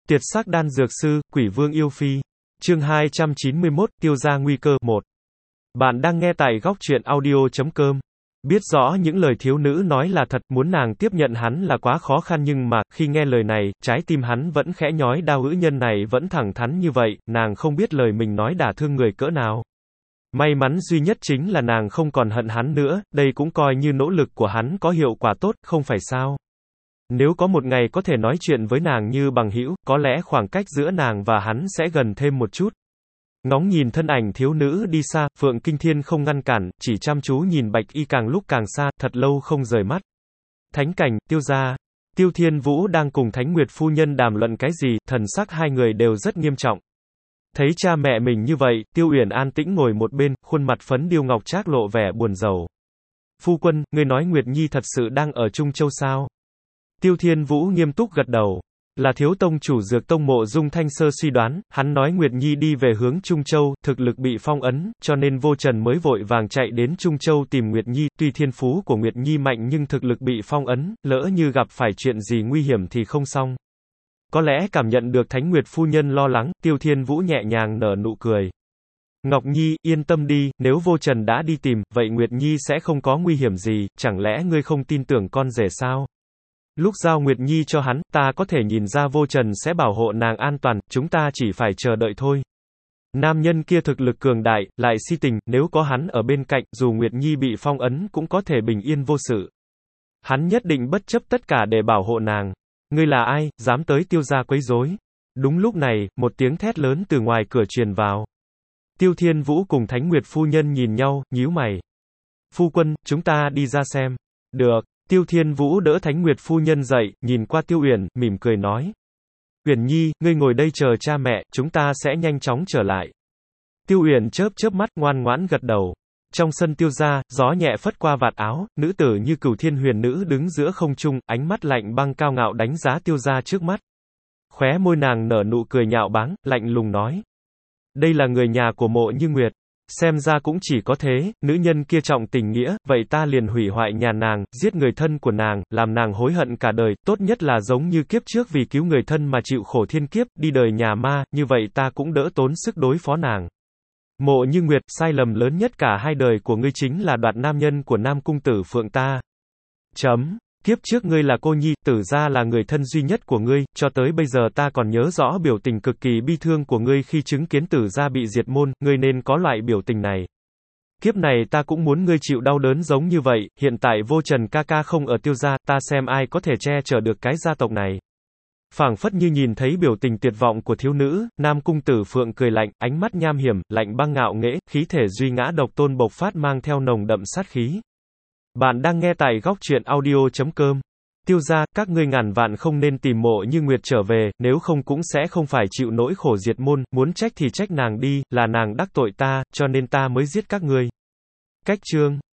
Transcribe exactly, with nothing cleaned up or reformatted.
Tiệt sắc đan dược sư, quỷ vương yêu phi. Chương hai trăm chín mươi mốt, tiêu gia nguy cơ. một. Bạn đang nghe tại góc truyện audio chấm com. Biết rõ những lời thiếu nữ nói là thật, muốn nàng tiếp nhận hắn là quá khó khăn nhưng mà, khi nghe lời này, trái tim hắn vẫn khẽ nhói đau. Nữ nhân này vẫn thẳng thắn như vậy, nàng không biết lời mình nói đả thương người cỡ nào. May mắn duy nhất chính là nàng không còn hận hắn nữa, đây cũng coi như nỗ lực của hắn có hiệu quả tốt, không phải sao? Nếu có một ngày có thể nói chuyện với nàng như bằng hữu, có lẽ khoảng cách giữa nàng và hắn sẽ gần thêm một chút. Ngóng nhìn thân ảnh thiếu nữ đi xa, Phượng Kinh Thiên không ngăn cản, chỉ chăm chú nhìn Bạch Y càng lúc càng xa, thật lâu không rời mắt. Thánh cảnh, Tiêu gia. Tiêu Thiên Vũ đang cùng Thánh Nguyệt phu nhân đàm luận cái gì, thần sắc hai người đều rất nghiêm trọng. Thấy cha mẹ mình như vậy, Tiêu Uyển an tĩnh ngồi một bên, khuôn mặt phấn điêu ngọc trác lộ vẻ buồn rầu. Phu quân, ngươi nói Nguyệt Nhi thật sự đang ở Trung Châu sao? Tiêu Thiên Vũ nghiêm túc gật đầu. Là thiếu tông chủ Dược Tông Mộ Dung Thanh Sơ suy đoán, hắn nói Nguyệt Nhi đi về hướng Trung Châu, thực lực bị phong ấn, cho nên Vô Trần mới vội vàng chạy đến Trung Châu tìm Nguyệt Nhi, tuy thiên phú của Nguyệt Nhi mạnh nhưng thực lực bị phong ấn, lỡ như gặp phải chuyện gì nguy hiểm thì không xong. Có lẽ cảm nhận được Thánh Nguyệt phu nhân lo lắng, Tiêu Thiên Vũ nhẹ nhàng nở nụ cười. Ngọc Nhi, yên tâm đi, nếu Vô Trần đã đi tìm, vậy Nguyệt Nhi sẽ không có nguy hiểm gì, chẳng lẽ ngươi không tin tưởng con rể sao? Lúc giao Nguyệt Nhi cho hắn, ta có thể nhìn ra Vô Trần sẽ bảo hộ nàng an toàn, chúng ta chỉ phải chờ đợi thôi. Nam nhân kia thực lực cường đại, lại si tình, nếu có hắn ở bên cạnh, dù Nguyệt Nhi bị phong ấn cũng có thể bình yên vô sự. Hắn nhất định bất chấp tất cả để bảo hộ nàng. Ngươi là ai, dám tới Tiêu gia quấy rối? Đúng lúc này, một tiếng thét lớn từ ngoài cửa truyền vào. Tiêu Thiên Vũ cùng Thánh Nguyệt phu nhân nhìn nhau, nhíu mày. Phu quân, chúng ta đi ra xem. Được. Tiêu Thiên Vũ đỡ Thánh Nguyệt phu nhân dậy, nhìn qua Tiêu Uyển, mỉm cười nói. Uyển Nhi, ngươi ngồi đây chờ cha mẹ, chúng ta sẽ nhanh chóng trở lại. Tiêu Uyển chớp chớp mắt, ngoan ngoãn gật đầu. Trong sân Tiêu gia, gió nhẹ phất qua vạt áo, nữ tử như Cửu Thiên Huyền Nữ đứng giữa không trung, ánh mắt lạnh băng cao ngạo đánh giá Tiêu gia trước mắt. Khóe môi nàng nở nụ cười nhạo báng, lạnh lùng nói. Đây là người nhà của Mộ Như Nguyệt. Xem ra cũng chỉ có thế, nữ nhân kia trọng tình nghĩa, vậy ta liền hủy hoại nhà nàng, giết người thân của nàng, làm nàng hối hận cả đời, tốt nhất là giống như kiếp trước vì cứu người thân mà chịu khổ thiên kiếp, đi đời nhà ma, như vậy ta cũng đỡ tốn sức đối phó nàng. Mộ Như Nguyệt, sai lầm lớn nhất cả hai đời của ngươi chính là đoạt nam nhân của Nam Cung Tử Phượng ta. Chấm. Kiếp trước ngươi là cô nhi, Tử gia là người thân duy nhất của ngươi, cho tới bây giờ ta còn nhớ rõ biểu tình cực kỳ bi thương của ngươi khi chứng kiến Tử gia bị diệt môn, ngươi nên có loại biểu tình này. Kiếp này ta cũng muốn ngươi chịu đau đớn giống như vậy, hiện tại Vô Trần ca ca không ở Tiêu gia, ta xem ai có thể che chở được cái gia tộc này. Phảng phất như nhìn thấy biểu tình tuyệt vọng của thiếu nữ, Nam Cung Tử Phượng cười lạnh, ánh mắt nham hiểm, lạnh băng ngạo nghễ, khí thể duy ngã độc tôn bộc phát mang theo nồng đậm sát khí. Bạn đang nghe tại góc truyện audio chấm com. Tiêu gia, các ngươi ngàn vạn không nên tìm Mộ Như Nguyệt trở về, nếu không cũng sẽ không phải chịu nỗi khổ diệt môn, muốn trách thì trách nàng đi, là nàng đắc tội ta, cho nên ta mới giết các ngươi. Cách chương